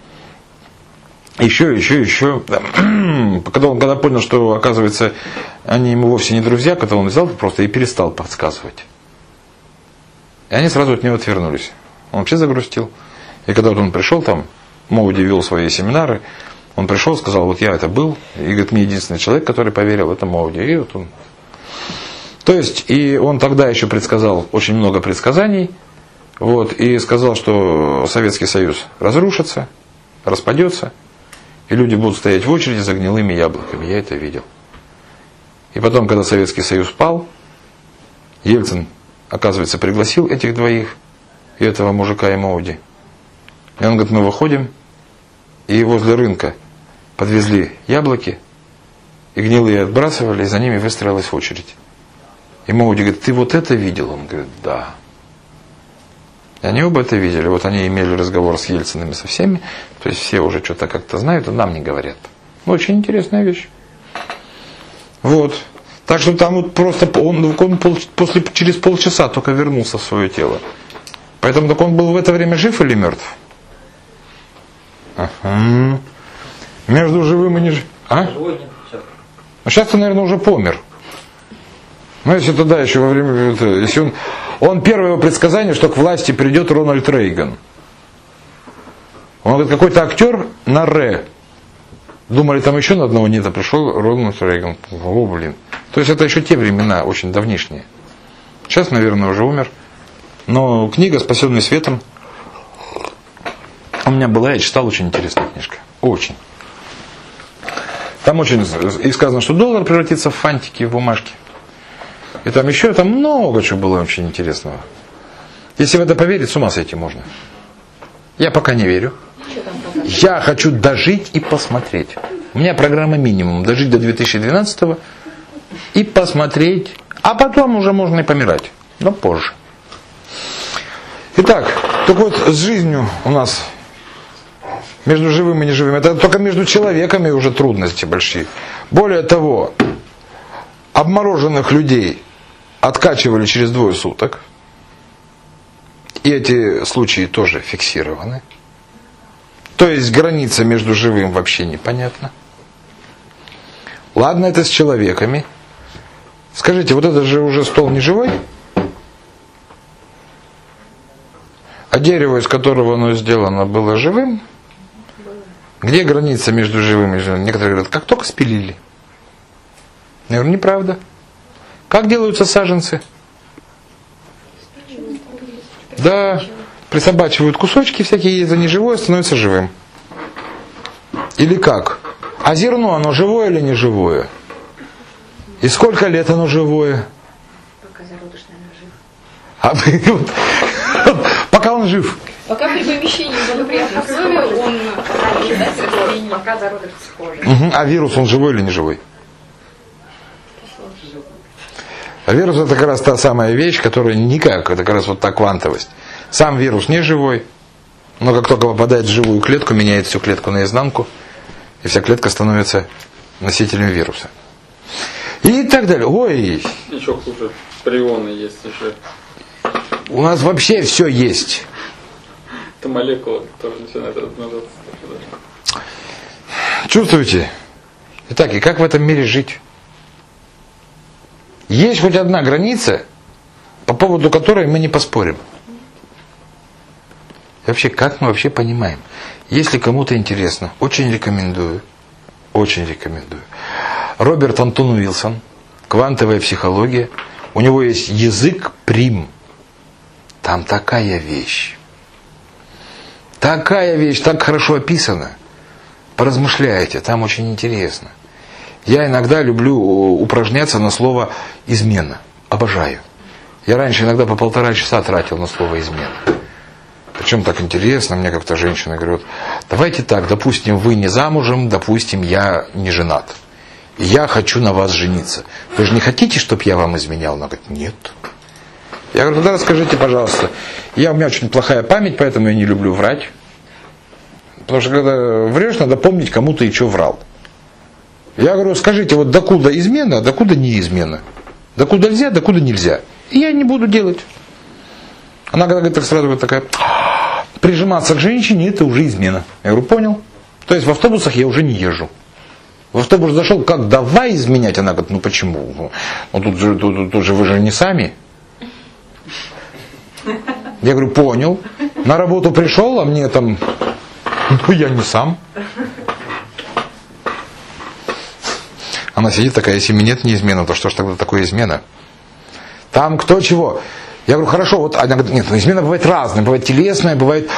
Еще, еще, еще. Когда он когда понял, что, оказывается, они ему вовсе не друзья, когда он взял просто и перестал подсказывать. И они сразу от него отвернулись. Он вообще загрустил. И когда вот он пришел там, Моуди вел свои семинары, он пришел, сказал, вот я это был, и говорит, мне единственный человек, который поверил, это Моуди. И вот он. То есть, и он тогда еще предсказал очень много предсказаний, вот, и сказал, что Советский Союз разрушится, распадется, и люди будут стоять в очереди за гнилыми яблоками. Я это видел. И потом, когда Советский Союз пал, Ельцин, оказывается, пригласил этих двоих, и этого мужика и Мауди. И он говорит, мы выходим, и возле рынка подвезли яблоки, и гнилые отбрасывали, и за ними выстроилась очередь. И Мауди говорит, ты вот это видел? Он говорит, да. И они оба это видели. Вот они имели разговор с Ельцинами со всеми, то есть все уже что-то как-то знают, а нам не говорят. Очень интересная вещь. Вот. Так что там вот просто он, он пол, после, через полчаса только вернулся в свое тело. Поэтому так он был в это время жив или мертв? Ага. Между живым и не живым. А? Живой нет, все. Ну, сейчас он, наверное, уже помер. Ну, если тогда еще во время... Это, если он, он первое его предсказание, что к власти придет Рональд Рейган. Он говорит, какой-то актер на Р. Думали, там еще на одного нет, а пришел Рональд Рейган. О, блин. То есть это еще те времена, очень давнишние. Сейчас, наверное, уже умер. Но книга «Спасенный светом» у меня была, я читал, очень интересная книжка. Очень. Там очень... И сказано, что доллар превратится в фантики, в бумажки. И там еще, там много чего было очень интересного. Если в это поверить, с ума сойти можно. Я пока не верю. Я хочу дожить и посмотреть. У меня программа минимум. Дожить до две тысячи двенадцатого и посмотреть. А потом уже можно и помирать. Но позже. Итак, так вот с жизнью у нас между живым и неживым. Это только между человеками уже трудности большие. Более того, обмороженных людей откачивали через двое суток. И эти случаи тоже фиксированы. То есть граница между живым вообще непонятна. Ладно, это с человеками. Скажите, вот это же уже стол не живой? А дерево, из которого оно сделано, было живым? Где граница между живым и живым? Некоторые говорят, как только спилили. Я говорю, неправда. Как делаются саженцы? Да, присобачивают кусочки всякие, за неживое становится живым. Или как? А зерно, оно живое или не живое? И сколько лет оно живое? Пока зародыш, наверное, жив. А, пока он жив. Пока при помещении в благоприятных условиях он считается растением. Пока зародыш схожий. Угу. А вирус, он живой или не живой? А вирус это как раз та самая вещь, которая никак, это как раз вот та квантовость. Сам вирус не живой, но как только попадает в живую клетку, меняет всю клетку наизнанку, и вся клетка становится носителем вируса. И так далее. Ой! Еще хуже. Прионы есть еще. У нас вообще все есть. Это молекула, которая начинает размножаться. Чувствуете? Итак, и как в этом мире жить? Есть хоть одна граница, по поводу которой мы не поспорим. И вообще, как мы вообще понимаем? Если кому-то интересно, очень рекомендую. Очень рекомендую. Роберт Антон Уилсон, «Квантовая психология». У него есть язык прим. Там такая вещь. Такая вещь, так хорошо описана. Поразмышляйте, там очень интересно. Я иногда люблю упражняться на слово «измена». Обожаю. Я раньше иногда по полтора часа тратил на слово «измена». Причем так интересно, мне как-то женщина говорит, давайте так, допустим, вы не замужем, допустим, я не женат. И я хочу на вас жениться. Вы же не хотите, чтобы я вам изменял? Она говорит, нет. Я говорю, тогда расскажите, пожалуйста. Я, у меня очень плохая память, поэтому я не люблю врать. Потому что когда врешь, надо помнить, кому ты и что врал. Я говорю, скажите, вот докуда измена, а докуда не измена? Докуда нельзя, докуда нельзя. И я не буду делать. Она говорит, так сразу говорит такая, прижиматься к женщине, это уже измена. Я говорю, понял. То есть в автобусах я уже не езжу. В автобус зашел, как давай изменять? Она говорит, ну почему? Ну тут же, тут, тут же вы же не сами. Я говорю, понял. На работу пришел, а мне там, ну я не сам. Она сидит такая, если мне нет не измена, то что ж тогда такое измена? Там кто чего? Я говорю, хорошо, вот она говорит, нет, ну измена бывает разная, бывает телесная, бывает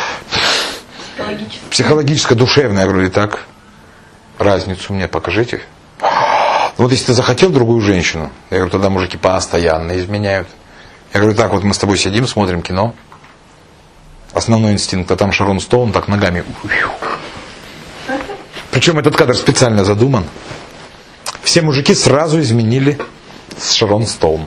психологическая, душевная. Я говорю, и так, разницу мне покажите. Вот если ты захотел другую женщину, я говорю, тогда мужики постоянно изменяют. Я говорю, так вот мы с тобой сидим, смотрим кино. Основной инстинкт, а там Шарон Стоун так ногами. Причем этот кадр специально задуман. Все мужики сразу изменили с Шарон Стоун.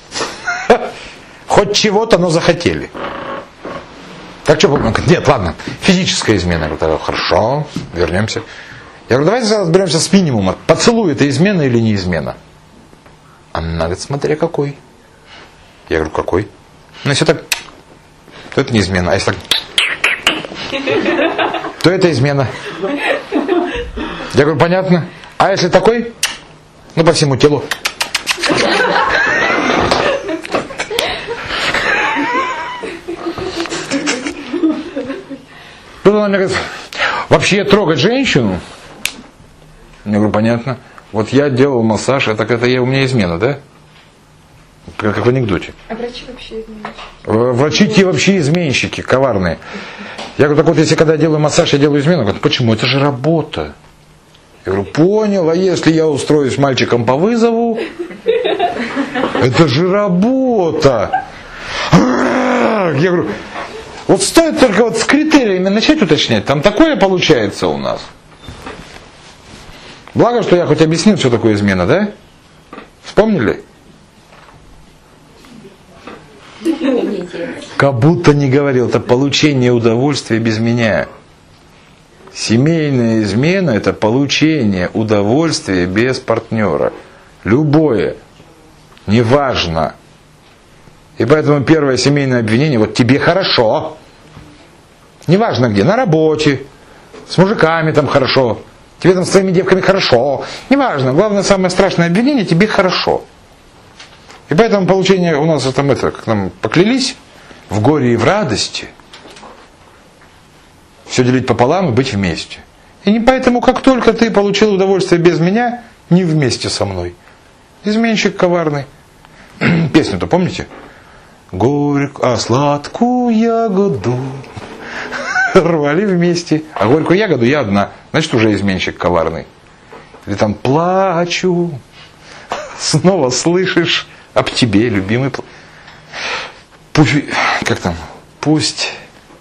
Хоть чего-то, но захотели. Так что, нет, ладно, физическая измена. Я говорю, хорошо, вернемся. Я говорю, давайте разберемся с минимума. Поцелуй это измена или не измена? Она говорит, смотря какой. Я говорю, какой? Ну, если так, то это не измена. А если так, то это измена. Я говорю, понятно. А если такой, ну, по всему телу. Тут она мне говорит, вообще трогать женщину? Я говорю, понятно. Вот я делал массаж, это, это я, у меня измена, да? Как, как в анекдоте. А врачи вообще изменщики? Врачи те вообще изменщики, коварные. Я говорю, так вот, если когда я делаю массаж, я делаю измену. Говорю, почему? Это же работа. Я говорю, понял, а если я устроюсь мальчиком по вызову? Это же работа. Я говорю, вот стоит только вот с критериями начать уточнять, там такое получается у нас. Благо, что я хоть объяснил, что такое измена, да? Вспомнили? Как будто не говорил, это получение удовольствия без меня. Семейная измена – это получение удовольствия без партнера. Любое. Неважно. И поэтому первое семейное обвинение, вот тебе хорошо. Неважно где, на работе, с мужиками там хорошо, тебе там с твоими девками хорошо. Неважно, главное, самое страшное обвинение, тебе хорошо. И поэтому получение у нас там это, как нам поклялись, в горе и в радости, все делить пополам и быть вместе. И не поэтому, как только ты получил удовольствие без меня, не вместе со мной. Изменщик коварный. Песню-то помните? Горькую, а сладкую ягоду рвали вместе. А горькую ягоду я одна. Значит, уже изменщик коварный. Или там плачу. Снова слышишь об тебе, любимый. Пусть, как там? Пусть.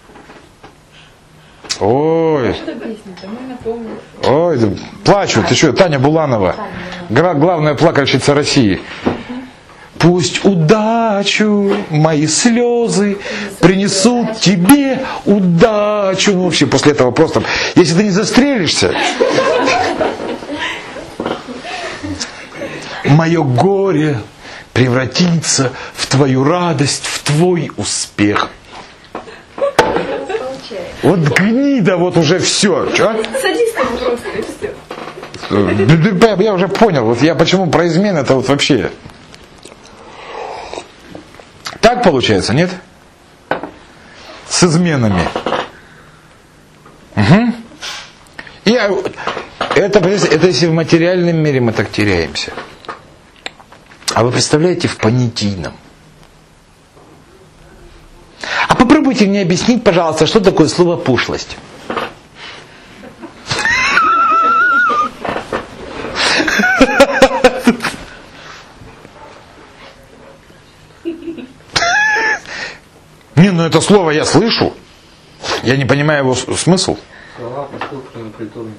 Ой. Что песня-то? Мы напомним. Ой, да, плачу. Ты что, Таня Буланова. Главная плакальщица России. Пусть удачу, мои слезы принесут тебе удачу. Ну, вообще, после этого просто, если ты не застрелишься, мое горе превратится в твою радость, в твой успех. Вот гнида, вот уже все. Садись там просто и все. Я уже понял, вот я почему про измены, это вот вообще... Так получается, нет? С изменами. Угу. И это, это если в материальном мире мы так теряемся. А вы представляете, в понятийном? А попробуйте мне объяснить, пожалуйста, что такое слово пошлость. Не, ну это слово я слышу. Я не понимаю его смысл. Слова поступные, культурные.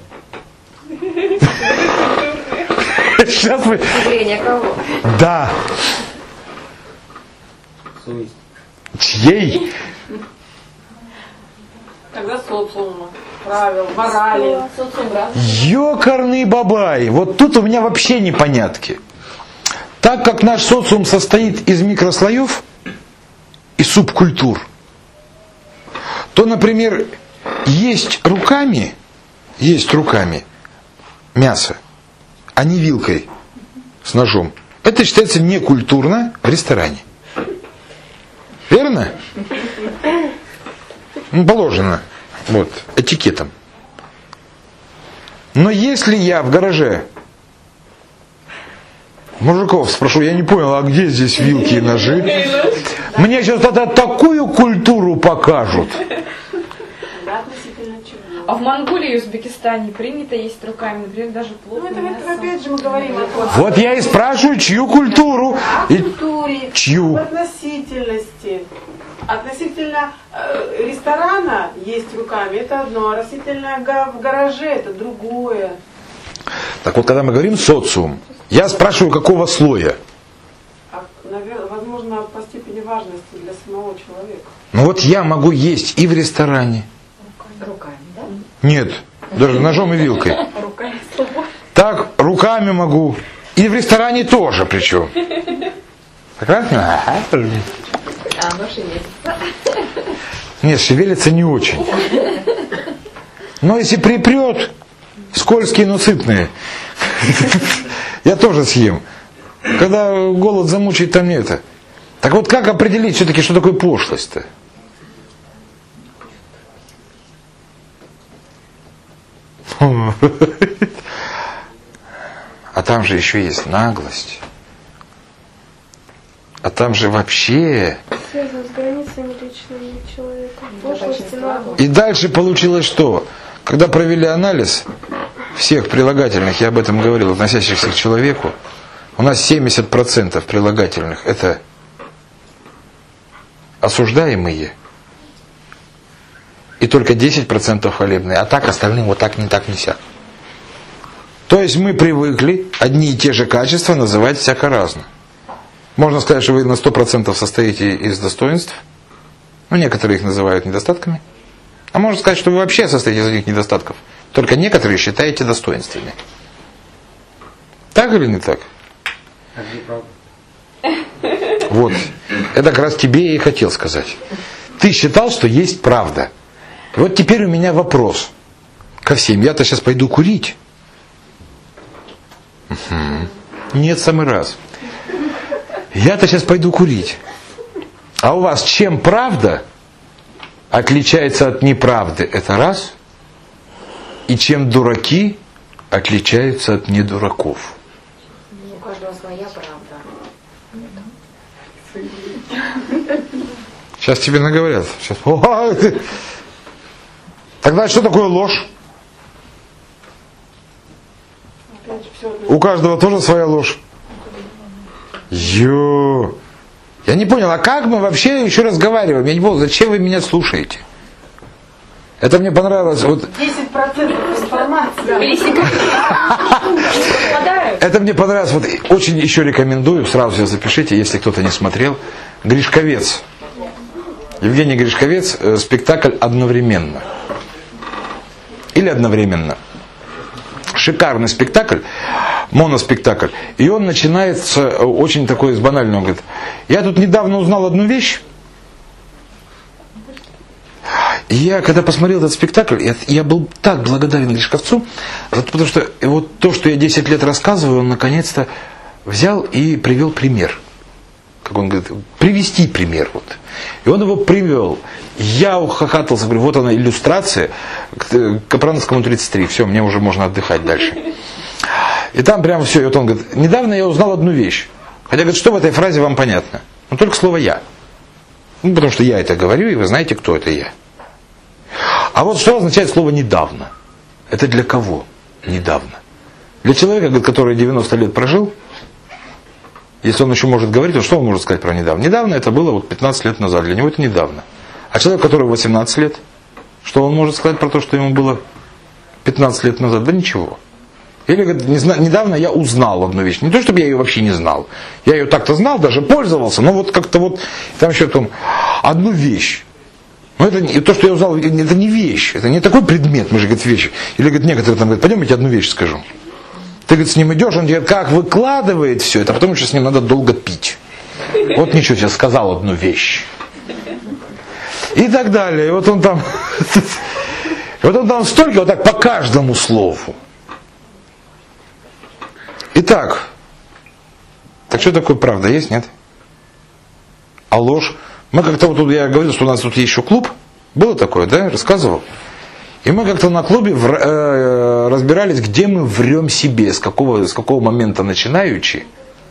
Сейчас мы... кого? Да. Совесть. Чьей? Тогда социума, правил, морали. Ёкарный бабай. Вот тут у меня вообще непонятки. Так как наш социум состоит из микрослоев и субкультур, то, например, есть руками, есть руками мясо, а не вилкой с ножом. Это считается некультурно в ресторане. Верно? Ну, положено. Вот, этикетом. Но если я в гараже мужиков спрошу, я не понял, а где здесь вилки и ножи? Мне сейчас тогда такую культуру покажут. А в Монголии и Узбекистане принято есть руками, например, даже плов. Ну, это, это опять же мы говорим о том, Вот я и спрашиваю, чью культуру? о И культуре, чью? об относительности. Относительно э, ресторана есть руками, это одно, а относительно га- в гараже это другое. Так вот, когда мы говорим социум, я спрашиваю, какого слоя? А, навер- возможно, по степени важности для самого человека. Ну вот я могу есть и в ресторане. Руками, да? Нет, даже ножом и вилкой. Руками. Так, руками могу. И в ресторане тоже причем. Прекрасно? А оно шевелится. Нет, шевелится не очень. Но если припрет, скользкие, но сытные, я тоже съем. Когда голод замучает, там не это. Так вот, как определить все-таки, что такое пошлость-то? А там же еще есть наглость. А там же вообще... Связано с границами личными человека. Пошлости, наглость. И дальше получилось что? Когда провели анализ всех прилагательных, я об этом говорил, относящихся к человеку, у нас семьдесят процентов прилагательных это осуждаемые, и только десять процентов хвалебные, а так остальным вот так, не так, не сяк. То есть мы привыкли одни и те же качества называть всяко-разно. Можно сказать, что вы на сто процентов состоите из достоинств, ну некоторые их называют недостатками, а можно сказать, что вы вообще состоите из одних недостатков, только некоторые считаете достоинствами. Так или не так? А где правда? Вот. Это как раз тебе я и хотел сказать. Ты считал, что есть правда. И вот теперь у меня вопрос ко всем. Я-то сейчас пойду курить. Угу. Нет, самый раз. Я-то сейчас пойду курить. А у вас чем правда отличается от неправды? Это раз. И чем дураки отличаются от недураков? У каждого своя правда. Сейчас тебе наговорят. Сейчас. О, ты. Тогда что такое ложь? Опять же, все У каждого тоже своя ложь. Ё. Я не понял, а как мы вообще еще разговариваем? Я не понял, зачем вы меня слушаете? Это мне понравилось. Вот, десять процентов информации. это мне понравилось. Вот, очень еще рекомендую, сразу себе запишите, если кто-то не смотрел. Гришковец. Евгений Гришковец, э, спектакль «Одновременно». Или «Одновременно». Шикарный спектакль, моноспектакль. И он начинается очень такой с банального. Он говорит, я тут недавно узнал одну вещь. И я, когда посмотрел этот спектакль, я, я был так благодарен Гришковцу, потому что вот то, что я десять лет рассказываю, он наконец-то взял и привел пример. Как он говорит, привести пример. Вот. И он его привел. Я ухахатался, говорю, вот она иллюстрация к Капрановскому тридцать три. Все, мне уже можно отдыхать дальше. И там прямо все. И вот он говорит, недавно я узнал одну вещь. Хотя, говорит, что в этой фразе вам понятно? Ну, только слово «я». Ну, потому что я это говорю, и вы знаете, кто это я. А вот что означает слово «недавно»? Это для кого недавно? Для человека, который девяносто лет прожил, если он еще может говорить, то что он может сказать про недавно? Недавно это было вот пятнадцать лет назад, для него это недавно. А человек, который восемнадцать лет, что он может сказать про то, что ему было пятнадцать лет назад? Да ничего. Или говорит, недавно я узнал одну вещь. Не то, чтобы я ее вообще не знал. Я ее так-то знал, даже пользовался, но вот как-то вот, там еще там, одну вещь. Но это не, то, что я узнал, это не вещь, это не такой предмет, мы же, говорит, вещи. Или, говорит, некоторые там говорят, пойдем я тебе одну вещь скажу. Ты, говорит, с ним идешь, он тебе как выкладывает все это, а потом еще с ним надо долго пить. Вот ничего, я сказал одну вещь. И так далее. И вот он там, и вот он там столько, вот так по каждому слову. Итак, так что такое правда, есть, нет? А ложь? Мы как-то вот тут, я говорил, что у нас тут есть еще клуб. Было такое, да? Рассказывал. И мы как-то на клубе в, э, разбирались, где мы врем себе, с какого, с какого момента начинаючи.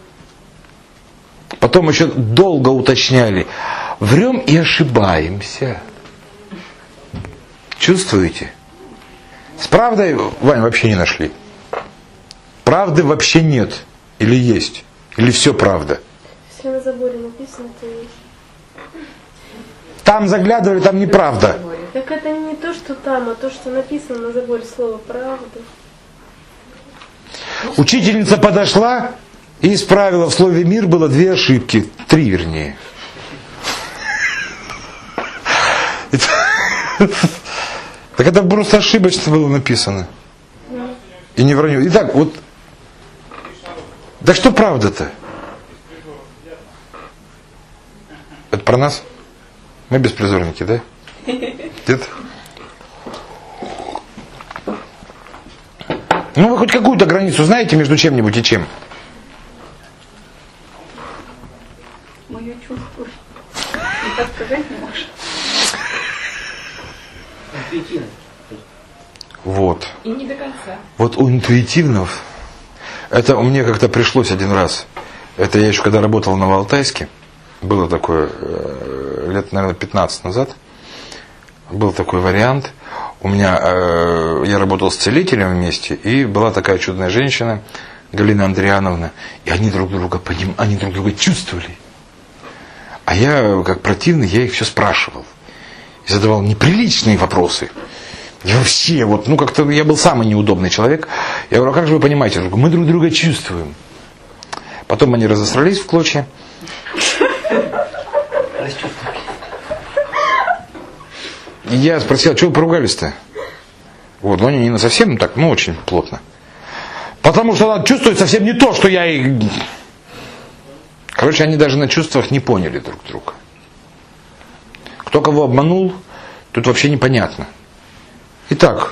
Потом еще долго уточняли. Врем и ошибаемся. Чувствуете? С правдой, Вань, вообще не нашли. Правды вообще нет. Или есть. Или все правда. Если на заборе написано, то есть. Там заглядывали, там неправда. Так это не то, что там, а то, что написано на заборе слово «правда». Учительница подошла и исправила. В слове «мир» было две ошибки. Три, вернее. Так это просто ошибочно было написано. И не вранье. Итак, вот. Да что правда-то? Это про нас? Мы беспризорники, да? Нет? Ну вы хоть какую-то границу знаете между чем-нибудь и чем? Мое чувство. И так сказать не можешь. Интуитивно. Вот. И не до конца. Вот у интуитивных, это у меня как-то пришлось один раз. Это я еще когда работал в Новоалтайске. Было такое, лет, наверное, пятнадцать назад. Был такой вариант. У меня, э, я работал с целителем вместе, и была такая чудная женщина, Галина Андриановна, и они друг друга поним, они друг друга чувствовали. А я, как противный, я их все спрашивал. И задавал неприличные вопросы. И вообще, вот, ну как-то я был самый неудобный человек. Я говорю, а как же вы понимаете? Мы друг друга чувствуем. Потом они разосрались в клочья. И я спросил, что вы поругались-то? Вот, но они не совсем так, ну очень плотно. Потому что она чувствует совсем не то, что я их... Короче, они даже на чувствах не поняли друг друга. Кто кого обманул, тут вообще непонятно. Итак,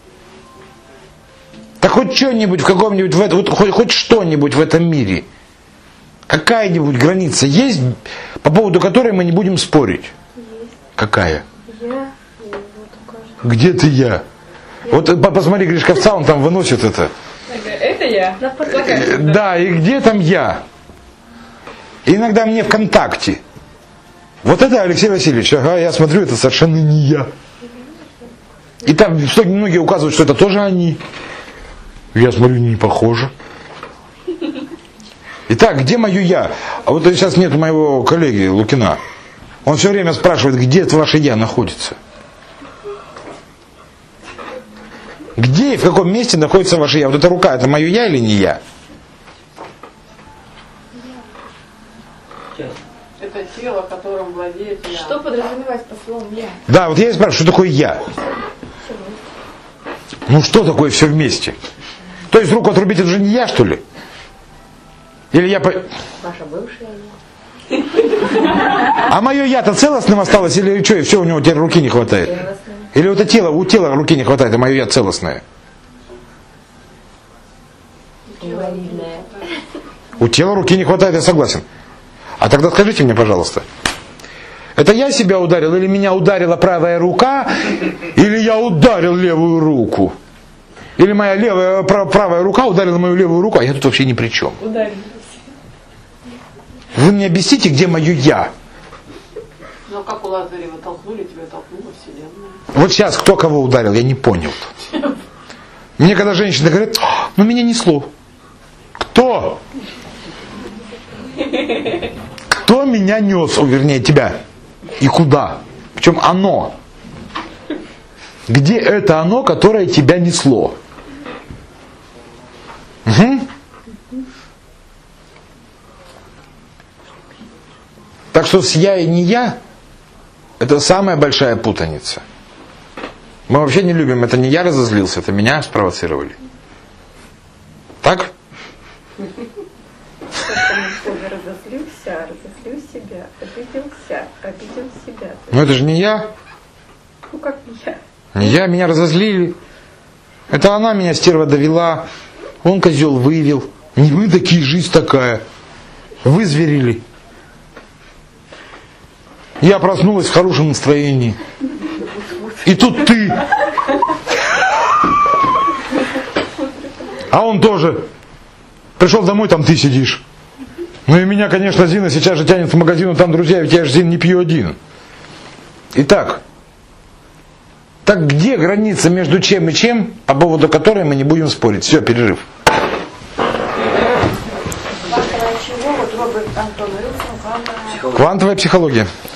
да хоть что-нибудь в каком-нибудь, в этом, хоть, хоть что-нибудь в этом мире, какая-нибудь граница есть, по поводу которой мы не будем спорить? Есть. Какая? Я и вот укажет. Где ты я? Вот посмотри, Гришковца, он там выносит это. Это я. На Плакатик, Да, да, и где там я? И иногда мне ВКонтакте. Вот это Алексей Васильевич, ага, я смотрю, это совершенно не я. И там что, многие указывают, что это тоже они. Я смотрю, не похоже. Итак, где мое я? А вот сейчас нет моего коллеги Лукина. Он все время спрашивает, где это ваше я находится. Где и в каком месте находится ваше я? Вот эта рука, это мое я или не я? Это тело, которым владеет я. Что подразумевать по словам «я»? Да, вот я и спрашиваю, что такое я? Ну что такое все вместе? То есть руку отрубить, это же не я, что ли? Или я... По... Ваша бывшая я. А мое я-то целостным осталось, или что, и все, у него теперь руки не хватает? Целостным. Или вот это тело, у тела руки не хватает, а мое я целостное? Инвалидная. У тела руки не хватает, я согласен. А тогда скажите мне, пожалуйста, это я себя ударил, или меня ударила правая рука, или я ударил левую руку? Или моя левая, правая рука ударила мою левую руку, а я тут вообще ни при чем? Ударили. Вы мне объясните, где мое я? Ну как у Лазарева толкнули, тебя толкнула Вселенная. Вот сейчас кто кого ударил, я не понял. Мне когда женщины говорят, ну меня несло. Кто? Кто меня нес, о, вернее тебя? И куда? Причем оно. Где это оно, которое тебя несло? Угу. Так что с я и не я, это самая большая путаница. Мы вообще не любим, это не я разозлился, это меня спровоцировали. Так? Потому что разозлился, разозлил себя, обиделся, обидел себя. Но это же не я. Ну как не я? Не я, меня разозлили. Это она меня, стерва, довела. Он, козел, вывел. Не вы такие, жизнь такая. Вызверили. Я проснулась в хорошем настроении. И тут ты. А он тоже. Пришел домой, там ты сидишь. Ну и меня, конечно, Зина сейчас же тянет в магазин, там, друзья, ведь я же, Зин, не пью один. Итак, Так где граница между чем и чем, по поводу которой мы не будем спорить? Все, перерыв. Квантовая чего? Вот Роберт Антон Уилсон, квантовая... Квантовая психология.